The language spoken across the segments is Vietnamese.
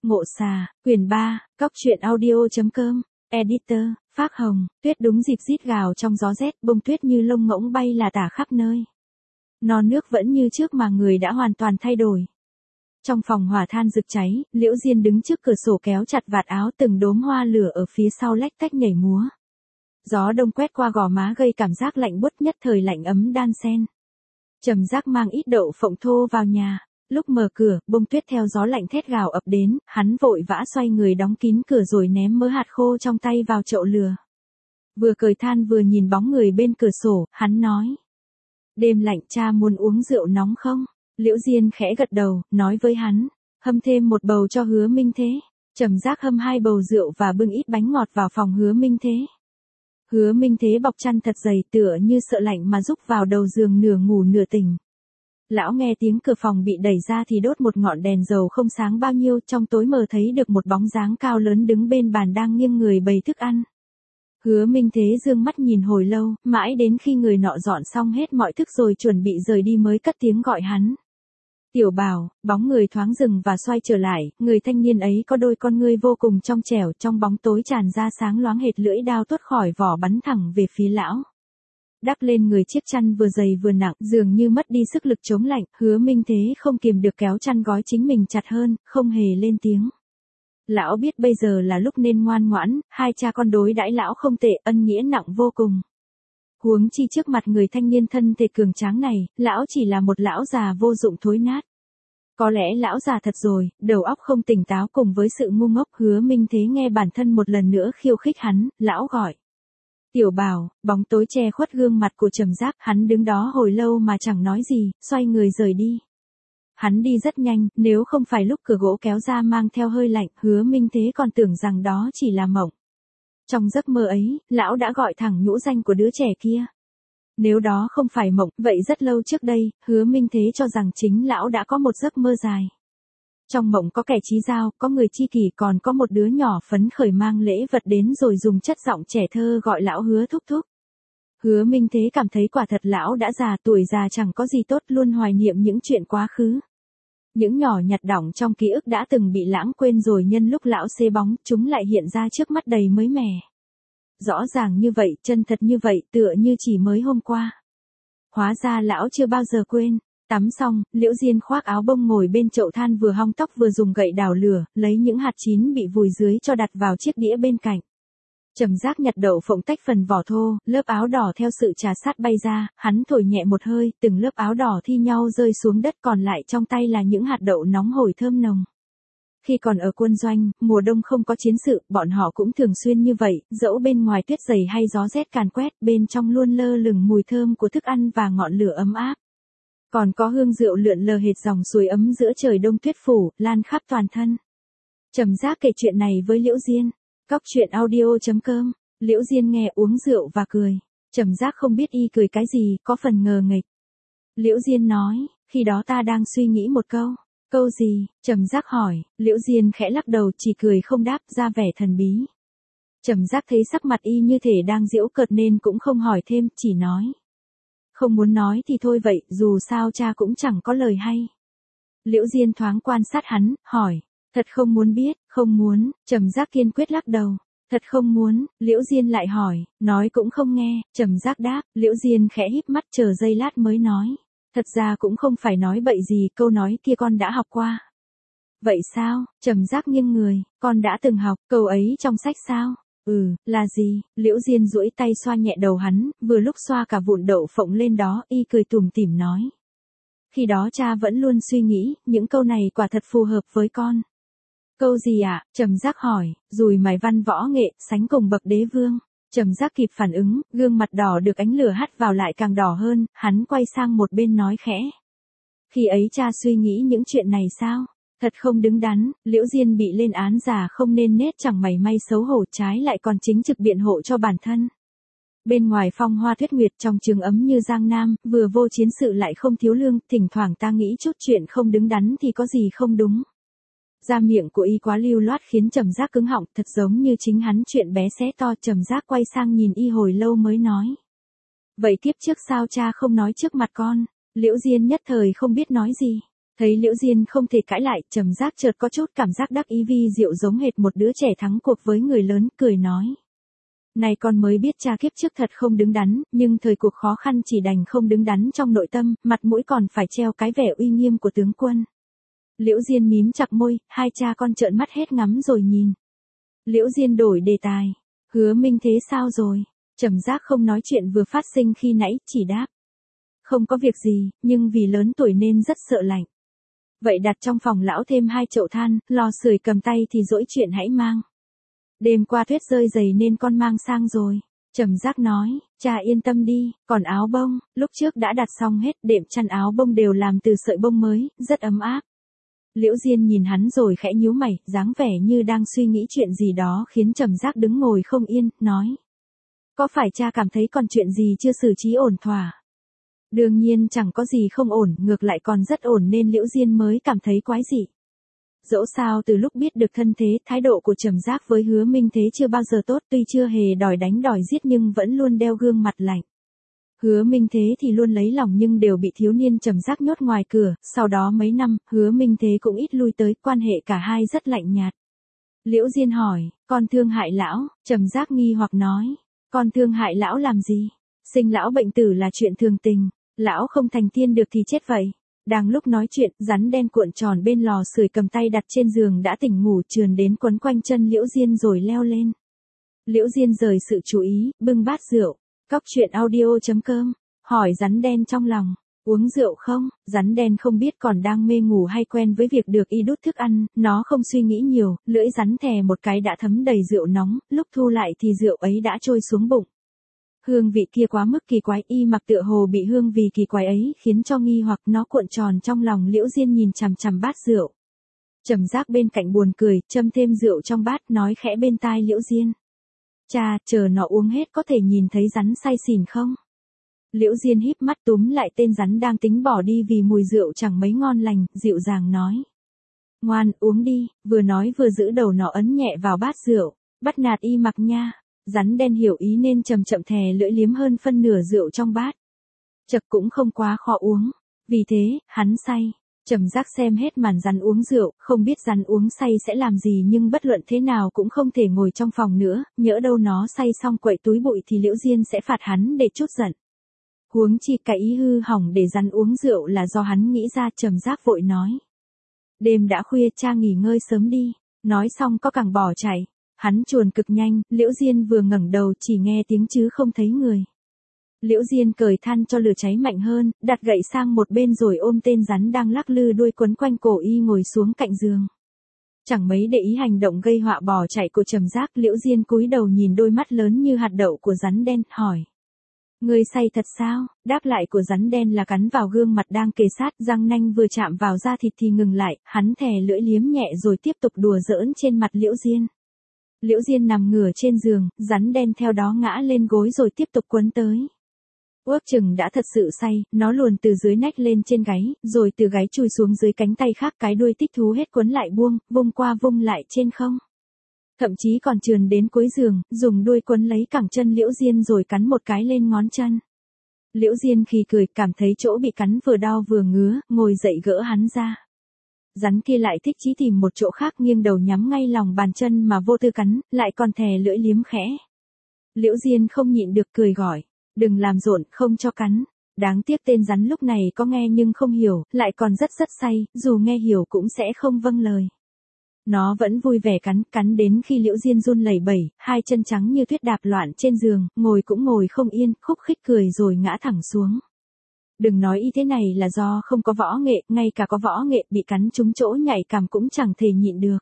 Ngộ Xà, quyển 3, Cóc truyện audio.com, editor, Phác Hồng, tuyết đúng dịp rít gào trong gió rét, bông tuyết như lông ngỗng bay là tả khắp nơi. Non nước vẫn như trước mà người đã hoàn toàn thay đổi. Trong phòng hỏa than rực cháy, Liễu Diên đứng trước cửa sổ kéo chặt vạt áo, từng đốm hoa lửa ở phía sau lách tách nhảy múa. Gió đông quét qua gò má gây cảm giác lạnh buốt, nhất thời lạnh ấm đan xen. Trầm Giác mang ít đậu phộng thô vào nhà. Lúc mở cửa, bông tuyết theo gió lạnh thét gào ập đến, hắn vội vã xoay người đóng kín cửa rồi ném mớ hạt khô trong tay vào chậu lửa. Vừa cởi than vừa nhìn bóng người bên cửa sổ, hắn nói. Đêm lạnh, cha muốn uống rượu nóng không? Liễu Diên khẽ gật đầu, nói với hắn. Hâm thêm một bầu cho Hứa Minh Thế. Trầm Giác hâm 2 bầu rượu và bưng ít bánh ngọt vào phòng Hứa Minh Thế. Hứa Minh Thế bọc chăn thật dày, tựa như sợ lạnh mà rúc vào đầu giường nửa ngủ nửa tỉnh. Lão nghe tiếng cửa phòng bị đẩy ra thì đốt một ngọn đèn dầu không sáng bao nhiêu, trong tối mờ thấy được một bóng dáng cao lớn đứng bên bàn đang nghiêng người bày thức ăn. Hứa Minh Thế dương mắt nhìn hồi lâu, mãi đến khi người nọ dọn xong hết mọi thức rồi chuẩn bị rời đi mới cất tiếng gọi hắn. Tiểu Bảo. Bóng người thoáng dừng và xoay trở lại, người thanh niên ấy có đôi con ngươi vô cùng trong trẻo, trong bóng tối tràn ra sáng loáng hệt lưỡi đao tuốt khỏi vỏ bắn thẳng về phía lão. Đắp lên người chiếc chăn vừa dày vừa nặng, dường như mất đi sức lực chống lạnh, Hứa Minh Thế không kiềm được kéo chăn gói chính mình chặt hơn, không hề lên tiếng. Lão biết bây giờ là lúc nên ngoan ngoãn, hai cha con đối đãi lão không tệ, ân nghĩa nặng vô cùng. Huống chi trước mặt người thanh niên thân thể cường tráng này, lão chỉ là một lão già vô dụng thối nát. Có lẽ lão già thật rồi, đầu óc không tỉnh táo cùng với sự ngu ngốc. Hứa Minh Thế nghe bản thân một lần nữa khiêu khích hắn, lão gọi. Tiểu Bảo. Bóng tối che khuất gương mặt của Trầm Giác, hắn đứng đó hồi lâu mà chẳng nói gì, xoay người rời đi. Hắn đi rất nhanh, nếu không phải lúc cửa gỗ kéo ra mang theo hơi lạnh, Hứa Minh Thế còn tưởng rằng đó chỉ là mộng. Trong giấc mơ ấy, lão đã gọi thẳng nhũ danh của đứa trẻ kia. Nếu đó không phải mộng, vậy rất lâu trước đây, Hứa Minh Thế cho rằng chính lão đã có một giấc mơ dài. Trong mộng có kẻ chí giao, có người chi kỷ, còn có một đứa nhỏ phấn khởi mang lễ vật đến rồi dùng chất giọng trẻ thơ gọi lão Hứa thúc thúc. Hứa Minh Thế cảm thấy quả thật lão đã già, tuổi già chẳng có gì tốt, luôn hoài niệm những chuyện quá khứ. Những nhỏ nhặt đỏng trong ký ức đã từng bị lãng quên rồi nhân lúc lão xê bóng, chúng lại hiện ra trước mắt đầy mới mẻ. Rõ ràng như vậy, chân thật như vậy, tựa như chỉ mới hôm qua. Hóa ra lão chưa bao giờ quên. Tắm xong, Liễu Diên khoác áo bông ngồi bên chậu than vừa hong tóc vừa dùng gậy đào lửa, lấy những hạt chín bị vùi dưới cho đặt vào chiếc đĩa bên cạnh. Trầm Giác nhặt đậu phộng tách phần vỏ thô, lớp áo đỏ theo sự trà sát bay ra, hắn thổi nhẹ một hơi, từng lớp áo đỏ thi nhau rơi xuống đất, còn lại trong tay là những hạt đậu nóng hổi thơm nồng. Khi còn ở quân doanh, mùa đông không có chiến sự, bọn họ cũng thường xuyên như vậy, dẫu bên ngoài tuyết dày hay gió rét càn quét, bên trong luôn lơ lửng mùi thơm của thức ăn và ngọn lửa ấm áp. Còn có hương rượu lượn lờ hệt dòng suối ấm giữa trời đông tuyết phủ, lan khắp toàn thân. Trầm Giác kể chuyện này với Liễu Diên. Cóc truyện audio.com. Liễu Diên nghe uống rượu và cười. Trầm Giác không biết y cười cái gì, có phần ngờ nghệch. Liễu Diên nói, khi đó ta đang suy nghĩ một câu. Câu gì? Trầm Giác hỏi. Liễu Diên khẽ lắc đầu, chỉ cười không đáp, ra vẻ thần bí. Trầm Giác thấy sắc mặt y như thể đang giễu cợt nên cũng không hỏi thêm, chỉ nói. Không muốn nói thì thôi vậy, dù sao cha cũng chẳng có lời hay. Liễu Diên thoáng quan sát hắn, hỏi. Thật không muốn biết? Không muốn. Trầm Giác kiên quyết lắc đầu. Thật không muốn. Liễu Diên lại hỏi. Nói cũng không nghe. Trầm Giác đáp. Liễu Diên khẽ híp mắt chờ giây lát mới nói. Thật ra cũng không phải nói bậy gì, câu nói kia con đã học qua. Vậy sao? Trầm Giác nghiêng người. Con đã từng học, câu ấy trong sách sao? Là gì? Liễu Diên duỗi tay xoa nhẹ đầu hắn, vừa lúc xoa cả vụn đậu phộng lên đó, y cười tủm tỉm nói. Khi đó cha vẫn luôn suy nghĩ, những câu này quả thật phù hợp với con. Câu gì ạ? Trầm Giác hỏi. Dùi mài văn võ nghệ, sánh cùng bậc đế vương. Trầm Giác kịp phản ứng, gương mặt đỏ được ánh lửa hắt vào lại càng đỏ hơn, hắn quay sang một bên nói khẽ. Khi ấy cha suy nghĩ những chuyện này sao? Thật không đứng đắn. Liễu Diên bị lên án già không nên nết chẳng mảy may xấu hổ, trái lại còn chính trực biện hộ cho bản thân. Bên ngoài phong hoa tuyết nguyệt, trong trường ấm như Giang Nam, vừa vô chiến sự lại không thiếu lương, thỉnh thoảng ta nghĩ chút chuyện không đứng đắn thì có gì không đúng. Ra miệng của y quá lưu loát khiến Trầm Giác cứng họng, thật giống như chính hắn chuyện bé xé to. Trầm Giác quay sang nhìn y hồi lâu mới nói. Vậy kiếp trước sao cha không nói trước mặt con? Liễu Diên nhất thời không biết nói gì. Thấy Liễu Diên không thể cãi lại, Trầm Giác chợt có chút cảm giác đắc ý vi diệu giống hệt một đứa trẻ thắng cuộc với người lớn, cười nói. Này con mới biết cha kiếp trước thật không đứng đắn, nhưng thời cuộc khó khăn chỉ đành không đứng đắn trong nội tâm, mặt mũi còn phải treo cái vẻ uy nghiêm của tướng quân. Liễu Diên mím chặt môi, hai cha con trợn mắt hết ngắm rồi nhìn. Liễu Diên đổi đề tài. Hứa Minh thế sao rồi? Trầm Giác không nói chuyện vừa phát sinh khi nãy, chỉ đáp. Không có việc gì, nhưng vì lớn tuổi nên rất sợ lạnh. Vậy đặt trong phòng lão thêm 2 chậu than, lò sưởi cầm tay thì dỗi chuyện hãy mang. Đêm qua tuyết rơi dày nên con mang sang rồi. Trầm Giác nói, cha yên tâm đi, còn áo bông, lúc trước đã đặt xong hết, đệm chăn áo bông đều làm từ sợi bông mới, rất ấm áp. Liễu Diên nhìn hắn rồi khẽ nhíu mày, dáng vẻ như đang suy nghĩ chuyện gì đó khiến Trầm Giác đứng ngồi không yên, nói. Có phải cha cảm thấy còn chuyện gì chưa xử trí ổn thỏa? Đương nhiên chẳng có gì không ổn, ngược lại còn rất ổn nên Liễu Diên mới cảm thấy quái dị. Dẫu sao từ lúc biết được thân thế, thái độ của Trầm Giác với Hứa Minh Thế chưa bao giờ tốt, tuy chưa hề đòi đánh đòi giết nhưng vẫn luôn đeo gương mặt lạnh. Hứa Minh Thế thì luôn lấy lòng nhưng đều bị thiếu niên Trầm Giác nhốt ngoài cửa, sau đó mấy năm, Hứa Minh Thế cũng ít lui tới, quan hệ cả hai rất lạnh nhạt. Liễu Diên hỏi, con thương hại lão? Trầm Giác nghi hoặc nói, con thương hại lão làm gì? Sinh lão bệnh tử là chuyện thường tình, lão không thành tiên được thì chết vậy. Đang lúc nói chuyện, rắn đen cuộn tròn bên lò sưởi cầm tay đặt trên giường đã tỉnh ngủ trườn đến quấn quanh chân Liễu Diên rồi leo lên. Liễu Diên rời sự chú ý, bưng bát rượu. Cóc truyện audio.com, hỏi rắn đen trong lòng, uống rượu không? Rắn đen không biết còn đang mê ngủ hay quen với việc được y đút thức ăn, nó không suy nghĩ nhiều, lưỡi rắn thè một cái đã thấm đầy rượu nóng, lúc thu lại thì rượu ấy đã trôi xuống bụng. Hương vị kia quá mức kỳ quái, y mặc tựa hồ bị hương vị kỳ quái ấy khiến cho nghi hoặc, nó cuộn tròn trong lòng Liễu Diên nhìn chằm chằm bát rượu. Trầm Giác bên cạnh buồn cười, châm thêm rượu trong bát nói khẽ bên tai Liễu Diên. Cha, chờ nó uống hết có thể nhìn thấy rắn say xỉn không? Liễu Diên híp mắt túm lại tên rắn đang tính bỏ đi vì mùi rượu chẳng mấy ngon lành, dịu dàng nói. Ngoan, uống đi, vừa nói vừa giữ đầu nó ấn nhẹ vào bát rượu, bắt nạt y mặc nha. Rắn đen hiểu ý nên chậm chậm thè lưỡi liếm hơn phân nửa rượu trong bát. Chật cũng không quá khó uống. Vì thế, hắn say. Trầm Giác xem hết màn rắn uống rượu, không biết rắn uống say sẽ làm gì nhưng bất luận thế nào cũng không thể ngồi trong phòng nữa, nhỡ đâu nó say xong quậy túi bụi thì Liễu Diên sẽ phạt hắn để chút giận. Huống chi cái ý hư hỏng để rắn uống rượu là do hắn nghĩ ra. Trầm Giác vội nói. Đêm đã khuya, cha nghỉ ngơi sớm đi. Nói xong có càng bỏ chạy. Hắn chuồn cực nhanh, Liễu Diên vừa ngẩng đầu chỉ nghe tiếng chứ không thấy người. Liễu Diên cởi than cho lửa cháy mạnh hơn, đặt gậy sang một bên rồi ôm tên rắn đang lắc lư đuôi quấn quanh cổ y ngồi xuống cạnh giường. Chẳng mấy để ý hành động gây họa bỏ chạy của Trầm Giác, Liễu Diên cúi đầu nhìn đôi mắt lớn như hạt đậu của rắn đen, hỏi. Ngươi say thật sao? Đáp lại của rắn đen là cắn vào gương mặt đang kề sát, răng nanh vừa chạm vào da thịt thì ngừng lại, hắn thè lưỡi liếm nhẹ rồi tiếp tục đùa giỡn trên mặt Liễu Diên. Liễu Diên nằm ngửa trên giường, rắn đen theo đó ngã lên gối rồi tiếp tục quấn tới. Ước chừng đã thật sự say, nó luồn từ dưới nách lên trên gáy, rồi từ gáy chui xuống dưới cánh tay khác, cái đuôi thích thú hết quấn lại buông, vung qua vung lại trên không. Thậm chí còn trườn đến cuối giường, dùng đuôi quấn lấy cẳng chân Liễu Diên rồi cắn một cái lên ngón chân. Liễu Diên khi cười, cảm thấy chỗ bị cắn vừa đau vừa ngứa, ngồi dậy gỡ hắn ra. Rắn kia lại thích chí tìm một chỗ khác, nghiêng đầu nhắm ngay lòng bàn chân mà vô tư cắn, lại còn thè lưỡi liếm khẽ. Liễu Diên không nhịn được cười gọi, đừng làm rộn, không cho cắn. Đáng tiếc tên rắn lúc này có nghe nhưng không hiểu, lại còn rất say, dù nghe hiểu cũng sẽ không vâng lời. Nó vẫn vui vẻ cắn đến khi Liễu Diên run lẩy bẩy, hai chân trắng như tuyết đạp loạn trên giường, ngồi cũng ngồi không yên, khúc khích cười rồi ngã thẳng xuống. Đừng nói y thế này là do không có võ nghệ, ngay cả có võ nghệ bị cắn trúng chỗ nhạy cảm cũng chẳng thể nhịn được.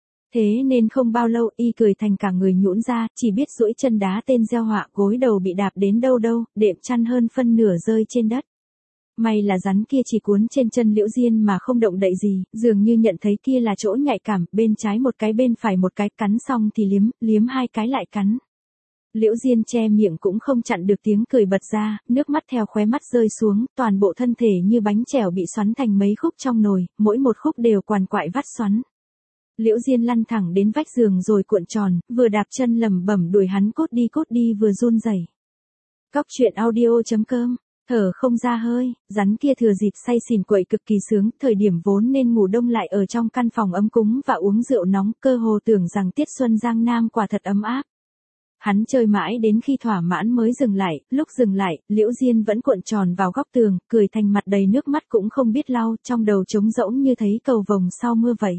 Thế nên không bao lâu y cười thành cả người nhũn ra, chỉ biết duỗi chân đá tên gieo họa, gối đầu bị đạp đến đâu, đệm chăn hơn phân nửa rơi trên đất. May là rắn kia chỉ cuốn trên chân Liễu Diên mà không động đậy gì, dường như nhận thấy kia là chỗ nhạy cảm, bên trái một cái bên phải một cái, cắn xong thì liếm hai cái lại cắn. Liễu Diên che miệng cũng không chặn được tiếng cười bật ra, nước mắt theo khóe mắt rơi xuống, toàn bộ thân thể như bánh chèo bị xoắn thành mấy khúc trong nồi, mỗi một khúc đều quằn quại vắt xoắn. Liễu Diên lăn thẳng đến vách giường rồi cuộn tròn, vừa đạp chân lẩm bẩm đuổi hắn cút đi vừa run rẩy. Cóc truyện audio.com Thở không ra hơi, rắn kia thừa dịp say xỉn quậy cực kỳ sướng, thời điểm vốn nên ngủ đông lại ở trong căn phòng ấm cúng và uống rượu nóng, cơ hồ tưởng rằng tiết xuân Giang Nam quả thật ấm áp. Hắn chơi mãi đến khi thỏa mãn mới dừng lại, lúc dừng lại, Liễu Diên vẫn cuộn tròn vào góc tường, cười thành mặt đầy nước mắt cũng không biết lau, trong đầu trống rỗng như thấy cầu vồng sau mưa vậy.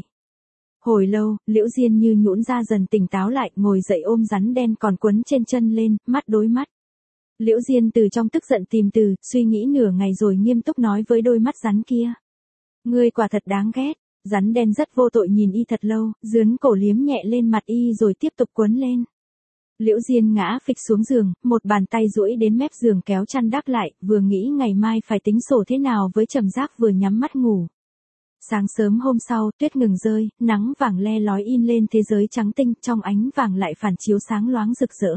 Hồi lâu, Liễu Diên như nhũn ra dần tỉnh táo lại, ngồi dậy ôm rắn đen còn quấn trên chân lên, mắt đối mắt. Liễu Diên từ trong tức giận tìm từ, suy nghĩ nửa ngày rồi nghiêm túc nói với đôi mắt rắn kia. Ngươi quả thật đáng ghét. Rắn đen rất vô tội nhìn y thật lâu, dướn cổ liếm nhẹ lên mặt y rồi tiếp tục quấn lên. Liễu Diên ngã phịch xuống giường, một bàn tay duỗi đến mép giường kéo chăn đắp lại, vừa nghĩ ngày mai phải tính sổ thế nào với Trầm Giác vừa nhắm mắt ngủ. Sáng sớm hôm sau, tuyết ngừng rơi, nắng vàng le lói in lên thế giới trắng tinh, trong ánh vàng lại phản chiếu sáng loáng rực rỡ.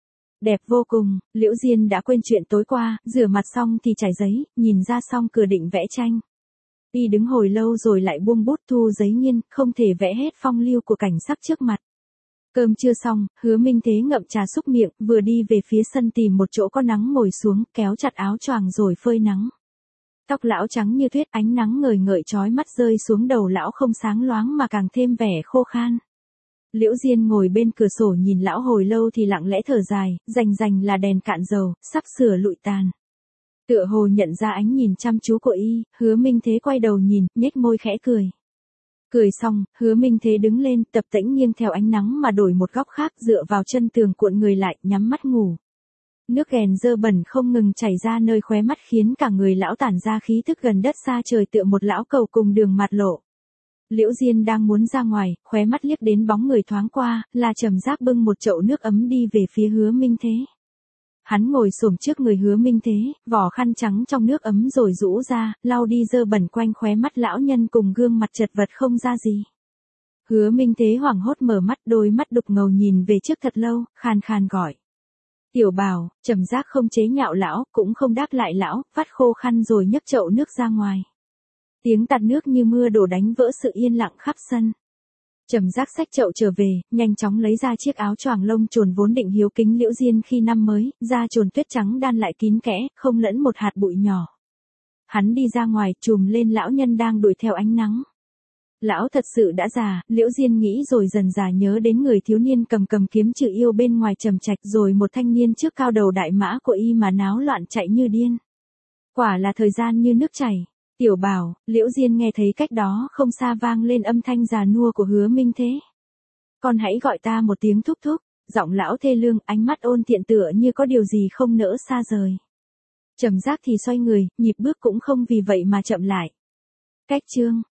Đẹp vô cùng, Liễu Diên đã quên chuyện tối qua, rửa mặt xong thì trải giấy, nhìn ra xong cửa định vẽ tranh. Y đứng hồi lâu rồi lại buông bút thu giấy nghiên, không thể vẽ hết phong lưu của cảnh sắc trước mặt. Cơm chưa xong, Hứa Minh Thế ngậm trà xúc miệng, vừa đi về phía sân tìm một chỗ có nắng ngồi xuống, kéo chặt áo choàng rồi phơi nắng. Tóc lão trắng như tuyết, ánh nắng ngời ngợi chói mắt rơi xuống đầu lão không sáng loáng mà càng thêm vẻ khô khan. Liễu Diên ngồi bên cửa sổ nhìn lão hồi lâu thì lặng lẽ thở dài, rành rành là đèn cạn dầu, sắp sửa lụi tàn. Tựa hồ nhận ra ánh nhìn chăm chú của y, Hứa Minh Thế quay đầu nhìn, nhếch môi khẽ cười. Cười xong, Hứa Minh Thế đứng lên, tập tễnh nghiêng theo ánh nắng mà đổi một góc khác, dựa vào chân tường cuộn người lại, nhắm mắt ngủ. Nước ghèn dơ bẩn không ngừng chảy ra nơi khóe mắt khiến cả người lão tản ra khí thức gần đất xa trời tựa một lão cầu cùng đường mạt lộ. Liễu Diên đang muốn ra ngoài, khóe mắt liếc đến bóng người thoáng qua, là Trầm Giác bưng một chậu nước ấm đi về phía Hứa Minh Thế. Hắn ngồi xổm trước người Hứa Minh Thế, vỏ khăn trắng trong nước ấm rồi rũ ra, lau đi dơ bẩn quanh khóe mắt lão nhân cùng gương mặt chật vật không ra gì. Hứa Minh Thế hoảng hốt mở mắt, đôi mắt đục ngầu nhìn về trước thật lâu, khàn khàn gọi. Tiểu Bảo. Trầm Giác không chế nhạo lão, cũng không đáp lại lão, vắt khô khăn rồi nhấc chậu nước ra ngoài. Tiếng tạt nước như mưa đổ đánh vỡ sự yên lặng khắp sân. Trầm Giác xách chậu trở về, nhanh chóng lấy ra chiếc áo choàng lông chồn vốn định hiếu kính Liễu Diên khi năm mới, da chồn tuyết trắng đan lại kín kẽ, không lẫn một hạt bụi nhỏ. Hắn đi ra ngoài, chùm lên lão nhân đang đuổi theo ánh nắng. Lão thật sự đã già, Liễu Diên nghĩ rồi dần dà nhớ đến người thiếu niên cầm kiếm chữ yêu bên ngoài trầm trạch, rồi một thanh niên trước cao đầu đại mã của y mà náo loạn chạy như điên. Quả là thời gian như nước chảy. Tiểu Bảo. Liễu Diên nghe thấy cách đó không xa vang lên âm thanh già nua của Hứa Minh Thế. Con hãy gọi ta một tiếng thúc thúc. Giọng lão thê lương, ánh mắt ôn tiện tựa như có điều gì không nỡ xa rời. Trầm Giác thì xoay người, nhịp bước cũng không vì vậy mà chậm lại. Cách chương